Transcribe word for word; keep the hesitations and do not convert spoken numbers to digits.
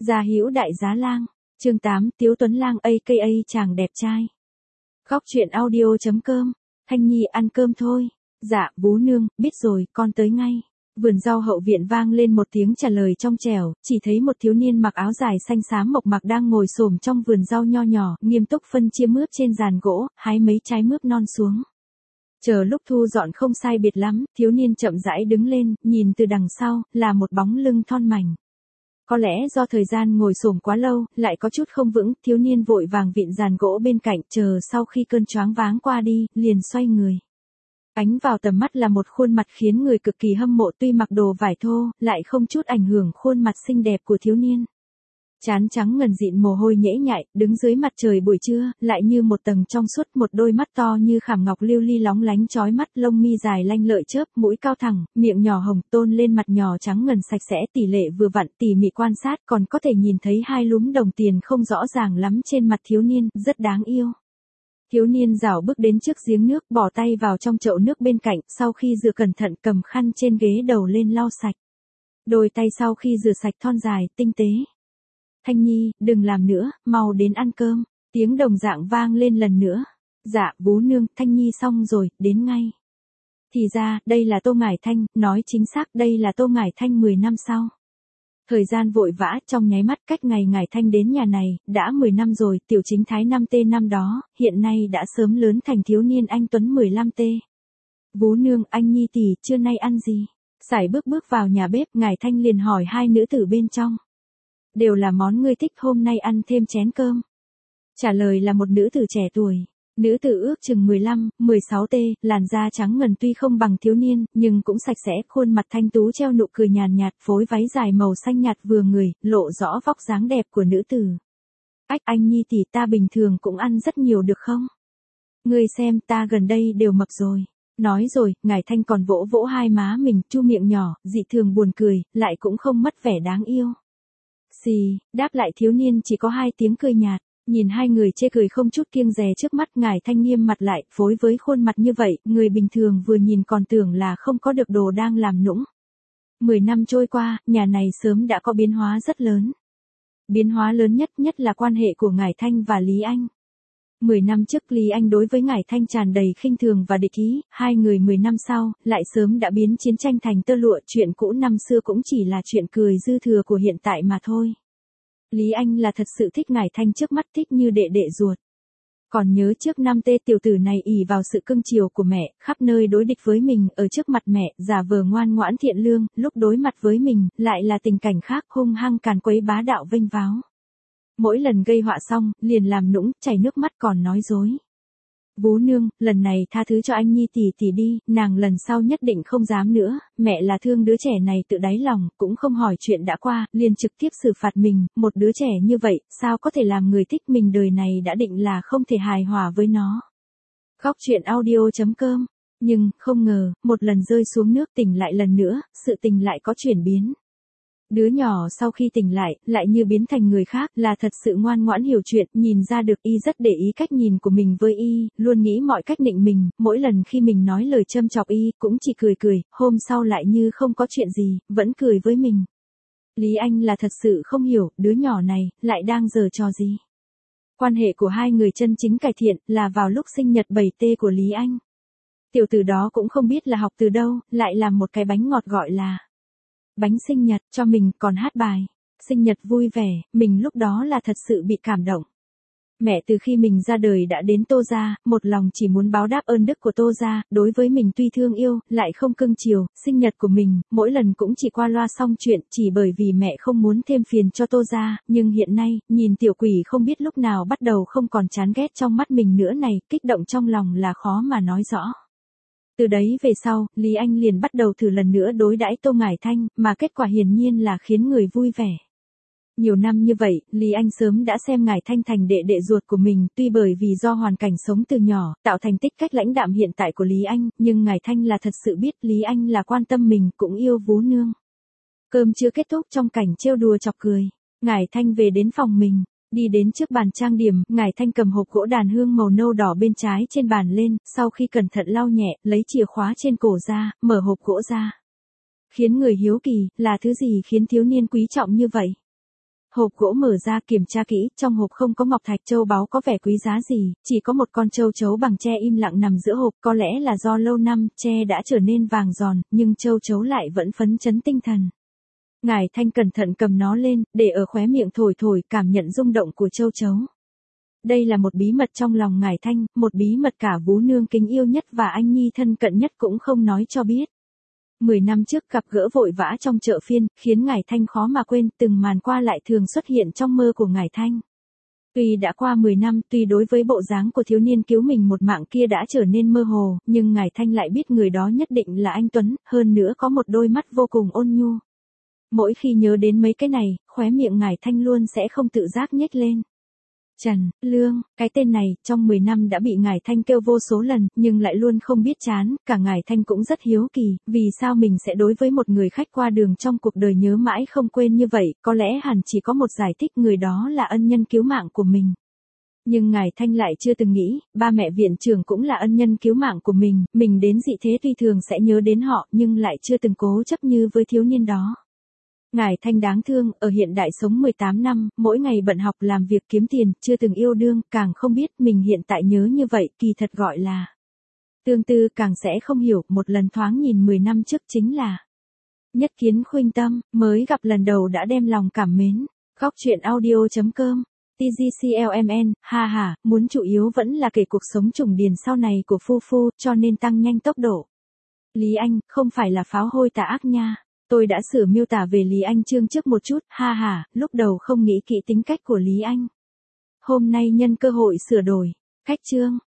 Gia Hữu Đại Giá Lang, chương tám, Tiếu Tuấn Lang a ca a chàng đẹp trai. Góc truyện audio chấm com, Thanh Nhi ăn cơm thôi. Dạ, Vú Nương, biết rồi, con tới ngay. Vườn rau hậu viện vang lên một tiếng trả lời trong trẻo, chỉ thấy một thiếu niên mặc áo dài xanh xám mộc mạc đang ngồi xổm trong vườn rau nho nhỏ, nghiêm túc phân chia mướp trên giàn gỗ, hái mấy trái mướp non xuống. Chờ lúc thu dọn không sai biệt lắm, thiếu niên chậm rãi đứng lên, nhìn từ đằng sau, là một bóng lưng thon mảnh. Có lẽ do thời gian ngồi xổm quá lâu, lại có chút không vững, thiếu niên vội vàng vịn giàn gỗ bên cạnh, chờ sau khi cơn choáng váng qua đi, liền xoay người. Ánh vào tầm mắt là một khuôn mặt khiến người cực kỳ hâm mộ, tuy mặc đồ vải thô, lại không chút ảnh hưởng khuôn mặt xinh đẹp của thiếu niên. Trán trắng ngần dịn mồ hôi nhễ nhại, đứng dưới mặt trời buổi trưa, lại như một tầng trong suốt, một đôi mắt to như khảm ngọc lưu ly lóng lánh chói mắt, lông mi dài lanh lợi chớp, mũi cao thẳng, miệng nhỏ hồng, tôn lên mặt nhỏ trắng ngần sạch sẽ, tỷ lệ vừa vặn, tỉ mỉ quan sát, còn có thể nhìn thấy hai lúm đồng tiền không rõ ràng lắm trên mặt thiếu niên, rất đáng yêu. Thiếu niên rảo bước đến trước giếng nước, bỏ tay vào trong chậu nước bên cạnh, sau khi rửa cẩn thận cầm khăn trên ghế đầu lên lau sạch. Đôi tay sau khi rửa sạch thon dài, tinh tế. Thanh Nhi, đừng làm nữa, mau đến ăn cơm. Tiếng đồng dạng vang lên lần nữa. Dạ, Vú Nương, Thanh Nhi xong rồi, đến ngay. Thì ra, đây là Tô Ngải Thanh, nói chính xác đây là Tô Ngải Thanh mười năm sau. Thời gian vội vã, trong nháy mắt cách ngày Ngải Thanh đến nhà này, đã mười năm rồi, tiểu chính thái năm tê năm đó, hiện nay đã sớm lớn thành thiếu niên anh Tuấn mười lăm tê. Vú Nương, anh Nhi tỷ, trưa nay ăn gì? Sải bước bước vào nhà bếp, Ngải Thanh liền hỏi hai nữ tử bên trong. Đều là món ngươi thích, hôm nay ăn thêm chén cơm. Trả lời là một nữ tử trẻ tuổi. Nữ tử ước chừng mười lăm, mười sáu tê, làn da trắng ngần tuy không bằng thiếu niên, nhưng cũng sạch sẽ, khuôn mặt thanh tú treo nụ cười nhàn nhạt, phối váy dài màu xanh nhạt vừa người, lộ rõ vóc dáng đẹp của nữ tử. Ách, anh Nhi tỷ, ta bình thường cũng ăn rất nhiều được không? Ngươi xem, ta gần đây đều mập rồi. Nói rồi, Ngải Thanh còn vỗ vỗ hai má mình, chu miệng nhỏ, dị thường buồn cười, lại cũng không mất vẻ đáng yêu. Xì, đáp lại thiếu niên chỉ có hai tiếng cười nhạt. Nhìn hai người chê cười không chút kiêng dè trước mắt, Ngải Thanh nghiêm mặt lại, phối với khuôn mặt như vậy, người bình thường vừa nhìn còn tưởng là không có được đồ đang làm nũng. Mười năm trôi qua, nhà này sớm đã có biến hóa rất lớn. Biến hóa lớn nhất nhất là quan hệ của Ngải Thanh và Lý Anh. Mười năm trước Lý Anh đối với Ngải Thanh tràn đầy khinh thường và địch ý, hai người mười năm sau, lại sớm đã biến chiến tranh thành tơ lụa, chuyện cũ năm xưa cũng chỉ là chuyện cười dư thừa của hiện tại mà thôi. Lý Anh là thật sự thích Ngải Thanh trước mắt, thích như đệ đệ ruột. Còn nhớ trước năm tê, tiểu tử này ỷ vào sự cưng chiều của mẹ, khắp nơi đối địch với mình, ở trước mặt mẹ, giả vờ ngoan ngoãn thiện lương, lúc đối mặt với mình, lại là tình cảnh khác, hung hăng càn quấy bá đạo vênh váo. Mỗi lần gây họa xong, liền làm nũng, chảy nước mắt còn nói dối. Vú Nương, lần này tha thứ cho anh Nhi tỷ tỷ đi, nàng lần sau nhất định không dám nữa, mẹ là thương đứa trẻ này tự đáy lòng, cũng không hỏi chuyện đã qua, liền trực tiếp xử phạt mình, một đứa trẻ như vậy, sao có thể làm người thích mình đời này đã định là không thể hài hòa với nó. Góc truyện audio chấm com, nhưng, không ngờ, một lần rơi xuống nước tỉnh lại lần nữa, sự tình lại có chuyển biến. Đứa nhỏ sau khi tỉnh lại, lại như biến thành người khác, là thật sự ngoan ngoãn hiểu chuyện, nhìn ra được y rất để ý cách nhìn của mình với y, luôn nghĩ mọi cách nịnh mình, mỗi lần khi mình nói lời châm chọc y, cũng chỉ cười cười, hôm sau lại như không có chuyện gì, vẫn cười với mình. Lý Anh là thật sự không hiểu, đứa nhỏ này, lại đang giở trò gì. Quan hệ của hai người chân chính cải thiện, là vào lúc sinh nhật bảy tê của Lý Anh. Tiểu tử đó cũng không biết là học từ đâu, lại làm một cái bánh ngọt gọi là bánh sinh nhật cho mình, còn hát bài sinh nhật vui vẻ, mình lúc đó là thật sự bị cảm động. Mẹ từ khi mình ra đời đã đến Tô gia, một lòng chỉ muốn báo đáp ơn đức của Tô gia, đối với mình tuy thương yêu, lại không cưng chiều, sinh nhật của mình, mỗi lần cũng chỉ qua loa xong chuyện, chỉ bởi vì mẹ không muốn thêm phiền cho Tô gia, nhưng hiện nay, nhìn tiểu quỷ không biết lúc nào bắt đầu không còn chán ghét trong mắt mình nữa này, kích động trong lòng là khó mà nói rõ. Từ đấy về sau, Lý Anh liền bắt đầu thử lần nữa đối đãi Tô Ngải Thanh, mà kết quả hiển nhiên là khiến người vui vẻ. Nhiều năm như vậy, Lý Anh sớm đã xem Ngải Thanh thành đệ đệ ruột của mình, tuy bởi vì do hoàn cảnh sống từ nhỏ, tạo thành tích cách lãnh đạm hiện tại của Lý Anh, nhưng Ngải Thanh là thật sự biết Lý Anh là quan tâm mình, cũng yêu Vú Nương. Cơm chưa kết thúc trong cảnh trêu đùa chọc cười, Ngải Thanh về đến phòng mình. Đi đến trước bàn trang điểm, Ngải Thanh cầm hộp gỗ đàn hương màu nâu đỏ bên trái trên bàn lên, sau khi cẩn thận lau nhẹ, lấy chìa khóa trên cổ ra, mở hộp gỗ ra. Khiến người hiếu kỳ, là thứ gì khiến thiếu niên quý trọng như vậy? Hộp gỗ mở ra kiểm tra kỹ, trong hộp không có ngọc thạch châu báu có vẻ quý giá gì, chỉ có một con châu chấu bằng tre im lặng nằm giữa hộp, có lẽ là do lâu năm tre đã trở nên vàng giòn, nhưng châu chấu lại vẫn phấn chấn tinh thần. Ngải Thanh cẩn thận cầm nó lên, để ở khóe miệng thổi thổi, cảm nhận rung động của châu chấu. Đây là một bí mật trong lòng Ngải Thanh, một bí mật cả Vú Nương kính yêu nhất và anh Nhi thân cận nhất cũng không nói cho biết. Mười năm trước gặp gỡ vội vã trong chợ phiên, khiến Ngải Thanh khó mà quên, từng màn qua lại thường xuất hiện trong mơ của Ngải Thanh. Tuy đã qua mười năm, tuy đối với bộ dáng của thiếu niên cứu mình một mạng kia đã trở nên mơ hồ, nhưng Ngải Thanh lại biết người đó nhất định là anh Tuấn, hơn nữa có một đôi mắt vô cùng ôn nhu. Mỗi khi nhớ đến mấy cái này, khóe miệng Ngải Thanh luôn sẽ không tự giác nhếch lên. Trần Lương, cái tên này, trong mười năm đã bị Ngải Thanh kêu vô số lần, nhưng lại luôn không biết chán, cả Ngải Thanh cũng rất hiếu kỳ, vì sao mình sẽ đối với một người khách qua đường trong cuộc đời nhớ mãi không quên như vậy, có lẽ hẳn chỉ có một giải thích, người đó là ân nhân cứu mạng của mình. Nhưng Ngải Thanh lại chưa từng nghĩ, ba mẹ viện trưởng cũng là ân nhân cứu mạng của mình, mình đến dị thế tuy thường sẽ nhớ đến họ, nhưng lại chưa từng cố chấp như với thiếu niên đó. Ngải Thanh đáng thương, ở hiện đại sống mười tám năm, mỗi ngày bận học làm việc kiếm tiền, chưa từng yêu đương, càng không biết mình hiện tại nhớ như vậy, kỳ thật gọi là tương tư, càng sẽ không hiểu, một lần thoáng nhìn mười năm trước chính là nhất kiến khuynh tâm, mới gặp lần đầu đã đem lòng cảm mến. Góc truyện audio chấm com tê giê xê lờ em en, ha ha, muốn chủ yếu vẫn là kể cuộc sống trùng điền sau này của Phu Phu, cho nên tăng nhanh tốc độ. Lý Anh, không phải là pháo hôi tà ác nha. Tôi đã sửa miêu tả về Lý Anh chương trước một chút, ha ha, lúc đầu không nghĩ kỹ tính cách của Lý Anh. Hôm nay nhân cơ hội sửa đổi. Cách chương.